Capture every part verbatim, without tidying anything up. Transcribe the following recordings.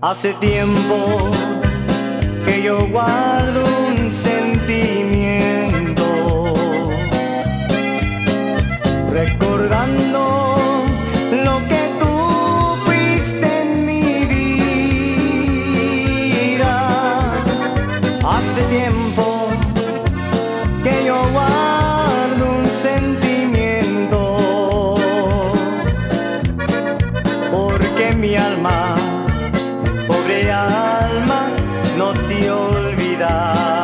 Hace tiempo que yo guardo un sentimiento, recordando lo que tú fuiste en mi vida. Hace tiempo que yo guardo un sentimiento, porque mi alma, pobre alma, no te olvida.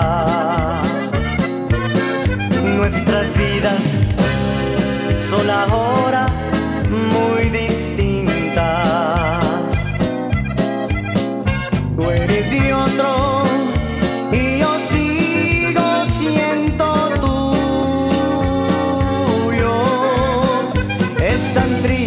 Nuestras vidas son ahora muy distintas. Tú eres de otro y yo sigo siendo tuyo. Es tan triste